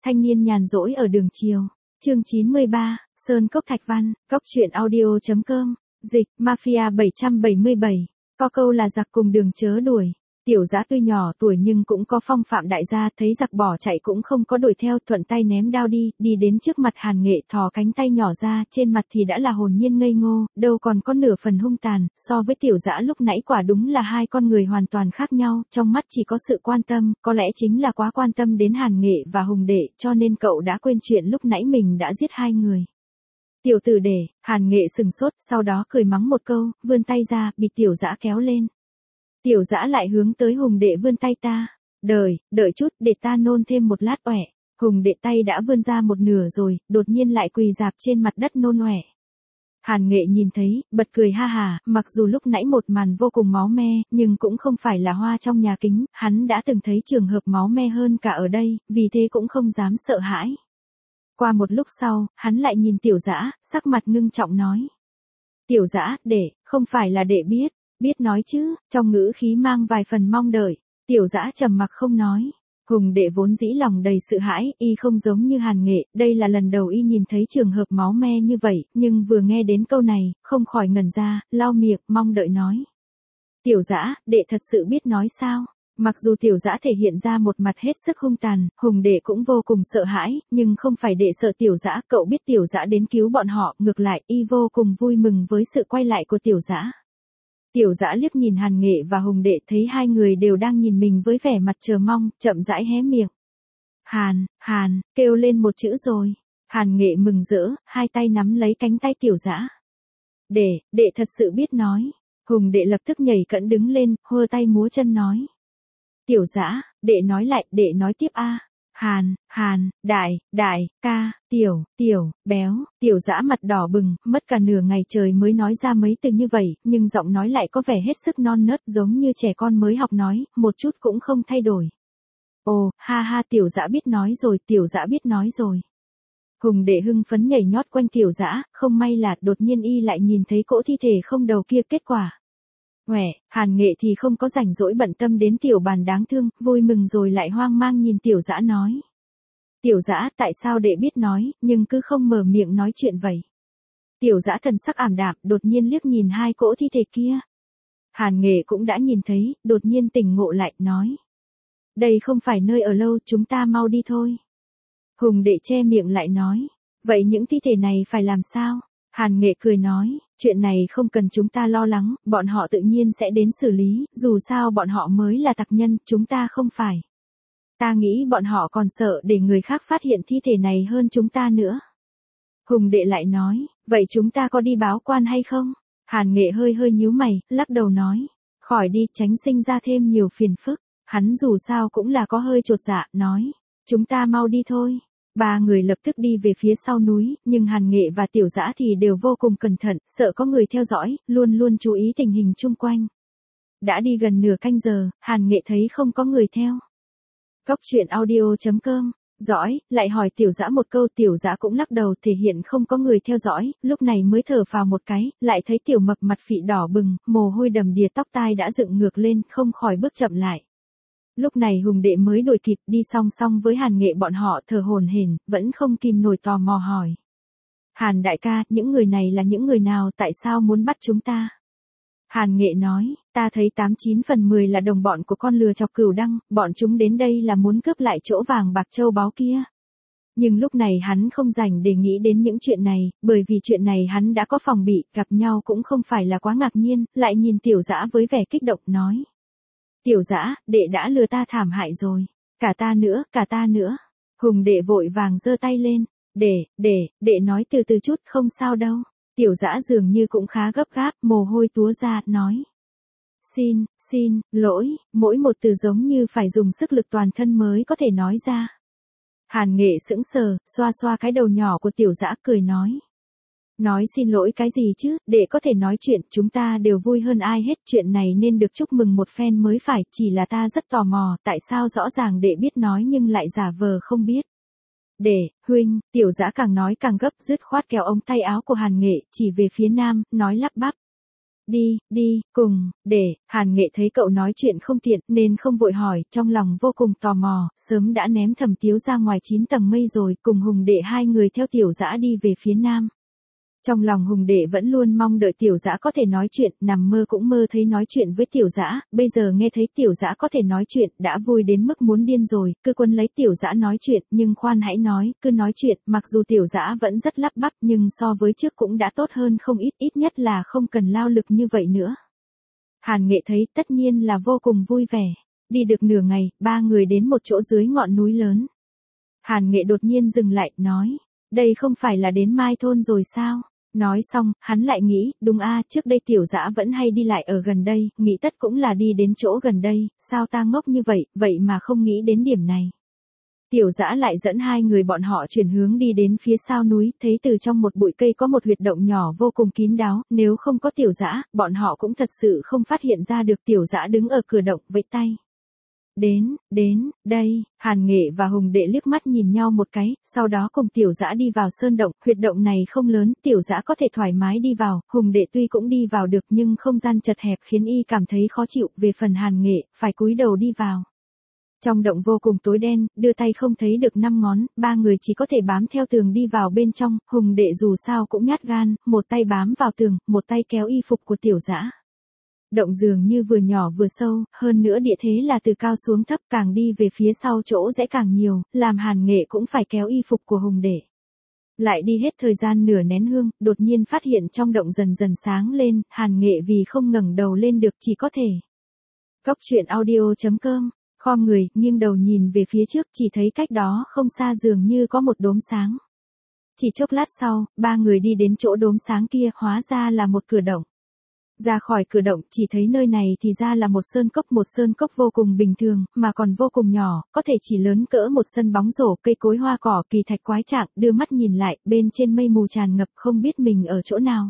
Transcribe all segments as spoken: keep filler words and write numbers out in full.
Thanh niên nhàn rỗi ở đường chiều. Chương chín mươi ba, Sơn Cốc Thạch Văn, Cốc truyện audio chấm com, dịch, Mafia bảy trăm bảy mươi bảy. Có câu là giặc cùng đường chớ đuổi. Tiểu Dã tuy nhỏ tuổi nhưng cũng có phong phạm đại gia, thấy giặc bỏ chạy cũng không có đuổi theo, thuận tay ném đao đi, đi đến trước mặt Hàn Nghệ, thò cánh tay nhỏ ra, trên mặt thì đã là hồn nhiên ngây ngô, đâu còn có nửa phần hung tàn, so với Tiểu Dã lúc nãy quả đúng là hai con người hoàn toàn khác nhau, trong mắt chỉ có sự quan tâm, có lẽ chính là quá quan tâm đến Hàn Nghệ và Hùng Đệ, cho nên cậu đã quên chuyện lúc nãy mình đã giết hai người. Tiểu tử để, Hàn Nghệ sừng sốt, sau đó cười mắng một câu, vươn tay ra, bị Tiểu Dã kéo lên. Tiểu Dã lại hướng tới Hùng Đệ vươn tay ta. Đợi, đợi chút, để ta nôn thêm một lát oẻ. Hùng Đệ tay đã vươn ra một nửa rồi, đột nhiên lại quỳ rạp trên mặt đất nôn oẻ. Hàn Nghệ nhìn thấy, bật cười ha hà, mặc dù lúc nãy một màn vô cùng máu me, nhưng cũng không phải là hoa trong nhà kính, hắn đã từng thấy trường hợp máu me hơn cả ở đây, vì thế cũng không dám sợ hãi. Qua một lúc sau, hắn lại nhìn Tiểu Dã, sắc mặt ngưng trọng nói. Tiểu Dã, đệ, không phải là đệ biết. Biết nói chứ, trong ngữ khí mang vài phần mong đợi. Tiểu Dã trầm mặc không nói. Hùng Đệ vốn dĩ lòng đầy sự hãi, y không giống như Hàn Nghệ, đây là lần đầu y nhìn thấy trường hợp máu me như vậy, nhưng vừa nghe đến câu này, không khỏi ngẩn ra, lau miệng, mong đợi nói. Tiểu Dã, đệ thật sự biết nói sao? Mặc dù Tiểu Dã thể hiện ra một mặt hết sức hung tàn, Hùng Đệ cũng vô cùng sợ hãi, nhưng không phải đệ sợ Tiểu Dã, cậu biết Tiểu Dã đến cứu bọn họ, ngược lại, y vô cùng vui mừng với sự quay lại của Tiểu Dã. Tiểu Dã liếc nhìn Hàn Nghệ và Hùng Đệ, thấy hai người đều đang nhìn mình với vẻ mặt chờ mong, chậm rãi hé miệng. Hàn, Hàn, kêu lên một chữ rồi. Hàn Nghệ mừng rỡ, hai tay nắm lấy cánh tay Tiểu Dã. Đệ, đệ thật sự biết nói. Hùng Đệ lập tức nhảy cẫng đứng lên, hơ tay múa chân nói. Tiểu Dã, đệ nói lại, đệ nói tiếp a. Hàn, Hàn, đại, đại, ca, tiểu, tiểu, béo, Tiểu Dã mặt đỏ bừng, mất cả nửa ngày trời mới nói ra mấy từ như vậy, nhưng giọng nói lại có vẻ hết sức non nớt giống như trẻ con mới học nói, một chút cũng không thay đổi. Ồ, ha ha, Tiểu Dã biết nói rồi, Tiểu Dã biết nói rồi. Hùng Đệ hưng phấn nhảy nhót quanh Tiểu Dã, không may là đột nhiên y lại nhìn thấy cỗ thi thể không đầu kia, kết quả. Ngoẻ, Hàn Nghệ thì không có rảnh rỗi bận tâm đến tiểu bàn đáng thương, vui mừng rồi lại hoang mang nhìn Tiểu Dã nói. Tiểu Dã, tại sao đệ biết nói, nhưng cứ không mở miệng nói chuyện vậy? Tiểu Dã thần sắc ảm đạm, đột nhiên liếc nhìn hai cỗ thi thể kia. Hàn Nghệ cũng đã nhìn thấy, đột nhiên tỉnh ngộ lại, nói. Đây không phải nơi ở lâu, chúng ta mau đi thôi. Hùng Đệ che miệng lại nói. Vậy những thi thể này phải làm sao? Hàn Nghệ cười nói, chuyện này không cần chúng ta lo lắng, bọn họ tự nhiên sẽ đến xử lý, dù sao bọn họ mới là tặc nhân, chúng ta không phải. Ta nghĩ bọn họ còn sợ để người khác phát hiện thi thể này hơn chúng ta nữa. Hùng Đệ lại nói, vậy chúng ta có đi báo quan hay không? Hàn Nghệ hơi hơi nhíu mày, lắc đầu nói, khỏi đi, tránh sinh ra thêm nhiều phiền phức. Hắn dù sao cũng là có hơi chột dạ, nói, chúng ta mau đi thôi. Ba người lập tức đi về phía sau núi, nhưng Hàn Nghệ và Tiểu Dã thì đều vô cùng cẩn thận, sợ có người theo dõi, luôn luôn chú ý tình hình chung quanh. Đã đi gần nửa canh giờ, Hàn Nghệ thấy không có người theo. Cốc truyện audio chấm com, dõi, lại hỏi Tiểu Dã một câu, Tiểu Dã cũng lắc đầu thể hiện không có người theo dõi, lúc này mới thở vào một cái, lại thấy Tiểu Mập mặt phị đỏ bừng, mồ hôi đầm đìa, tóc tai đã dựng ngược lên, không khỏi bước chậm lại. Lúc này Hùng Đệ mới đuổi kịp, đi song song với Hàn Nghệ bọn họ, thở hổn hển, vẫn không kìm nổi tò mò hỏi. Hàn đại ca, những người này là những người nào, tại sao muốn bắt chúng ta? Hàn Nghệ nói, ta thấy tám chín phần mười là đồng bọn của con lừa chọc Cửu Đăng, bọn chúng đến đây là muốn cướp lại chỗ vàng bạc châu báu kia. Nhưng lúc này hắn không rảnh để nghĩ đến những chuyện này, bởi vì chuyện này hắn đã có phòng bị, gặp nhau cũng không phải là quá ngạc nhiên, lại nhìn Tiểu Dã với vẻ kích động, nói. Tiểu Dã, đệ đã lừa ta thảm hại rồi. Cả ta nữa, cả ta nữa. Hùng Đệ vội vàng giơ tay lên. Để, để, đệ nói từ từ chút, không sao đâu. Tiểu Dã dường như cũng khá gấp gáp, mồ hôi túa ra, nói. Xin, xin, lỗi, mỗi một từ giống như phải dùng sức lực toàn thân mới có thể nói ra. Hàn Nghệ sững sờ, xoa xoa cái đầu nhỏ của Tiểu Dã, cười nói. Nói xin lỗi cái gì chứ, để có thể nói chuyện, chúng ta đều vui hơn ai hết, chuyện này nên được chúc mừng một phen mới phải, chỉ là ta rất tò mò, tại sao rõ ràng đệ biết nói nhưng lại giả vờ không biết. Để, huynh, Tiểu Dã càng nói càng gấp, dứt khoát kéo ống tay áo của Hàn Nghệ, chỉ về phía nam, nói lắp bắp. đi, đi, cùng, để, Hàn Nghệ thấy cậu nói chuyện không tiện nên không vội hỏi, trong lòng vô cùng tò mò, sớm đã ném Thẩm Tiếu ra ngoài chín tầng mây rồi, cùng Hùng Đệ hai người theo Tiểu Dã đi về phía nam. Trong lòng Hùng Đệ vẫn luôn mong đợi Tiểu Dã có thể nói chuyện, nằm mơ cũng mơ thấy nói chuyện với Tiểu Dã, bây giờ nghe thấy Tiểu Dã có thể nói chuyện, đã vui đến mức muốn điên rồi, cứ quấn lấy Tiểu Dã nói chuyện, nhưng khoan hãy nói, cứ nói chuyện, mặc dù Tiểu Dã vẫn rất lắp bắp, nhưng so với trước cũng đã tốt hơn không ít, ít nhất là không cần lao lực như vậy nữa. Hàn Nghệ thấy tất nhiên là vô cùng vui vẻ. Đi được nửa ngày, ba người đến một chỗ dưới ngọn núi lớn. Hàn Nghệ đột nhiên dừng lại, nói, đây không phải là đến Mai Thôn rồi sao? Nói xong, hắn lại nghĩ, đúng a, trước đây Tiểu Dã vẫn hay đi lại ở gần đây, nghĩ tất cũng là đi đến chỗ gần đây, sao ta ngốc như vậy, vậy mà không nghĩ đến điểm này. Tiểu Dã lại dẫn hai người bọn họ chuyển hướng đi đến phía sau núi, thấy từ trong một bụi cây có một huyệt động nhỏ vô cùng kín đáo, nếu không có Tiểu Dã, bọn họ cũng thật sự không phát hiện ra được Tiểu Dã đứng ở cửa động vẫy tay. Đến, đến, đây, Hàn Nghệ và Hùng Đệ liếc mắt nhìn nhau một cái, sau đó cùng Tiểu Dã đi vào sơn động, huyệt động này không lớn, Tiểu Dã có thể thoải mái đi vào, Hùng Đệ tuy cũng đi vào được nhưng không gian chật hẹp khiến y cảm thấy khó chịu, về phần Hàn Nghệ, phải cúi đầu đi vào. Trong động vô cùng tối đen, đưa tay không thấy được năm ngón, ba người chỉ có thể bám theo tường đi vào bên trong, Hùng Đệ dù sao cũng nhát gan, một tay bám vào tường, một tay kéo y phục của Tiểu Dã. Động dường như vừa nhỏ vừa sâu, hơn nữa địa thế là từ cao xuống thấp, càng đi về phía sau chỗ rẽ càng nhiều, làm Hàn Nghệ cũng phải kéo y phục của Hùng Đệ. Lại đi hết thời gian nửa nén hương, đột nhiên phát hiện trong động dần dần sáng lên, Hàn Nghệ vì không ngẩng đầu lên được chỉ có thể. Cốc truyện audio chấm com, khom người, nghiêng đầu nhìn về phía trước, chỉ thấy cách đó không xa dường như có một đốm sáng. Chỉ chốc lát sau, ba người đi đến chỗ đốm sáng kia, hóa ra là một cửa động. Ra khỏi cửa động, chỉ thấy nơi này thì ra là một sơn cốc, một sơn cốc vô cùng bình thường, mà còn vô cùng nhỏ, có thể chỉ lớn cỡ một sân bóng rổ, cây cối hoa cỏ, kỳ thạch quái trạng, đưa mắt nhìn lại, bên trên mây mù tràn ngập, không biết mình ở chỗ nào.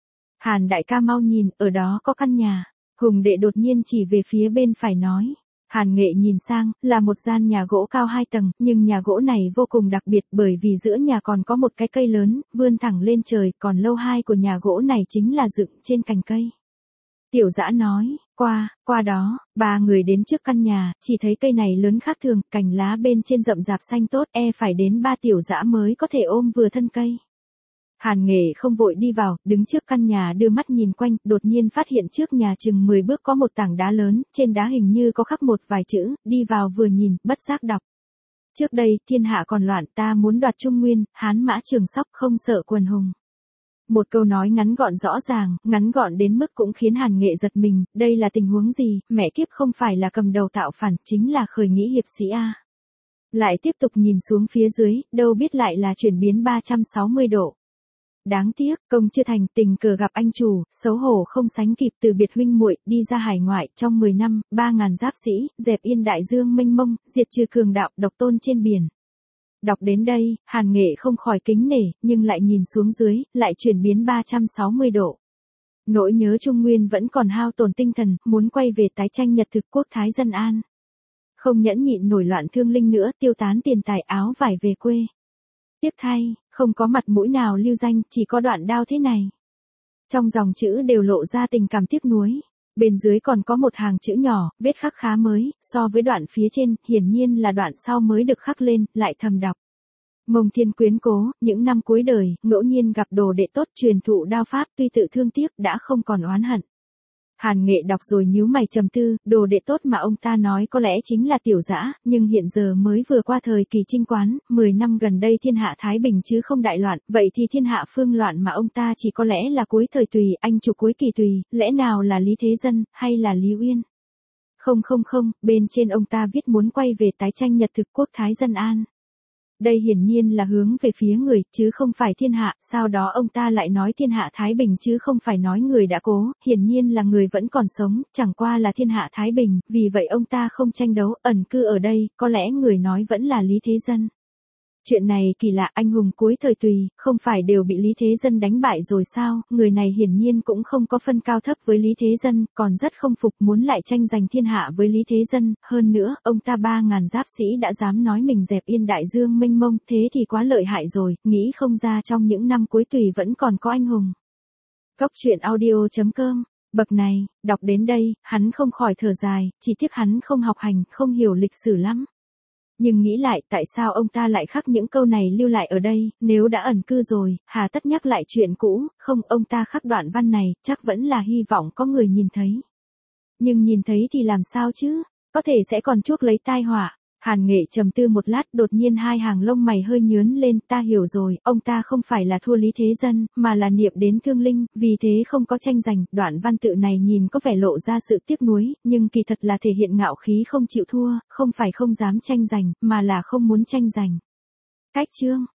Hàn đại ca mau nhìn, ở đó có căn nhà. Hùng Đệ đột nhiên chỉ về phía bên phải nói. Hàn Nghệ nhìn sang, là một gian nhà gỗ cao hai tầng, nhưng nhà gỗ này vô cùng đặc biệt bởi vì giữa nhà còn có một cái cây lớn, vươn thẳng lên trời, còn lâu hai của nhà gỗ này chính là dựng trên cành cây. Tiểu Dã nói, qua, qua đó, ba người đến trước căn nhà, chỉ thấy cây này lớn khác thường, cành lá bên trên rậm rạp xanh tốt, e phải đến ba Tiểu Dã mới có thể ôm vừa thân cây. Hàn Nghệ không vội đi vào, đứng trước căn nhà đưa mắt nhìn quanh, đột nhiên phát hiện trước nhà chừng mười bước có một tảng đá lớn, trên đá hình như có khắc một vài chữ, đi vào vừa nhìn, bất giác đọc. Trước đây, thiên hạ còn loạn, ta muốn đoạt Trung Nguyên, Hán mã Trường Sóc không sợ quần hùng. Một câu nói ngắn gọn rõ ràng, ngắn gọn đến mức cũng khiến Hàn Nghệ giật mình, đây là tình huống gì, mẹ kiếp không phải là cầm đầu tạo phản, chính là khởi nghĩa hiệp sĩ A. Lại tiếp tục nhìn xuống phía dưới, đâu biết lại là chuyển biến ba trăm sáu mươi độ. Đáng tiếc, công chưa thành, tình cờ gặp anh chủ, xấu hổ không sánh kịp, từ biệt huynh muội, đi ra hải ngoại, trong mười năm, ba ngàn giáp sĩ, dẹp yên đại dương mênh mông, diệt trừ cường đạo, độc tôn trên biển. Đọc đến đây, Hàn Nghệ không khỏi kính nể, nhưng lại nhìn xuống dưới, lại chuyển biến ba trăm sáu mươi độ. Nỗi nhớ Trung Nguyên vẫn còn hao tổn tinh thần, muốn quay về tái tranh nhật thực quốc thái dân an. Không nhẫn nhịn nổi loạn thương linh nữa, tiêu tán tiền tài áo vải về quê. Tiếc thay, không có mặt mũi nào lưu danh, chỉ có đoạn đao thế này. Trong dòng chữ đều lộ ra tình cảm tiếc nuối. Bên dưới còn có một hàng chữ nhỏ, vết khắc khá mới, so với đoạn phía trên, hiển nhiên là đoạn sau mới được khắc lên, lại thầm đọc. Mông Thiên quyến cố, những năm cuối đời, ngẫu nhiên gặp đồ đệ tốt truyền thụ đao pháp, tuy tự thương tiếc, đã không còn oán hận. Hàn Nghệ đọc rồi nhíu mày trầm tư, đồ đệ tốt mà ông ta nói có lẽ chính là Tiểu Dã, nhưng hiện giờ mới vừa qua thời kỳ trinh quán, mười năm gần đây thiên hạ thái bình chứ không đại loạn, vậy thì thiên hạ phương loạn mà ông ta chỉ có lẽ là cuối thời Tùy, anh chủ cuối kỳ Tùy, lẽ nào là Lý Thế Dân, hay là Lý Uyên? Không không không, bên trên ông ta viết muốn quay về tái tranh nhật thực quốc thái dân an. Đây hiển nhiên là hướng về phía người, chứ không phải thiên hạ, sau đó ông ta lại nói thiên hạ thái bình chứ không phải nói người đã cố, hiển nhiên là người vẫn còn sống, chẳng qua là thiên hạ thái bình, vì vậy ông ta không tranh đấu, ẩn cư ở đây, có lẽ người nói vẫn là Lý Thế Dân. Chuyện này kỳ lạ, anh hùng cuối thời Tùy, không phải đều bị Lý Thế Dân đánh bại rồi sao, người này hiển nhiên cũng không có phân cao thấp với Lý Thế Dân, còn rất không phục muốn lại tranh giành thiên hạ với Lý Thế Dân, hơn nữa, ông ta ba ngàn giáp sĩ đã dám nói mình dẹp yên đại dương mênh mông, thế thì quá lợi hại rồi, nghĩ không ra trong những năm cuối Tùy vẫn còn có anh hùng. Cốc truyện audio chấm com Bậc này, đọc đến đây, hắn không khỏi thở dài, chỉ tiếc hắn không học hành, không hiểu lịch sử lắm. Nhưng nghĩ lại tại sao ông ta lại khắc những câu này lưu lại ở đây, nếu đã ẩn cư rồi, hà tất nhắc lại chuyện cũ, không ông ta khắc đoạn văn này, chắc vẫn là hy vọng có người nhìn thấy. Nhưng nhìn thấy thì làm sao chứ, có thể sẽ còn chuốc lấy tai họa. Hàn Nghệ trầm tư một lát, đột nhiên hai hàng lông mày hơi nhướng lên, ta hiểu rồi, ông ta không phải là thua Lý Thế Dân, mà là niệm đến thương linh, vì thế không có tranh giành. Đoạn văn tự này nhìn có vẻ lộ ra sự tiếc nuối, nhưng kỳ thật là thể hiện ngạo khí không chịu thua, không phải không dám tranh giành, mà là không muốn tranh giành. Cách chương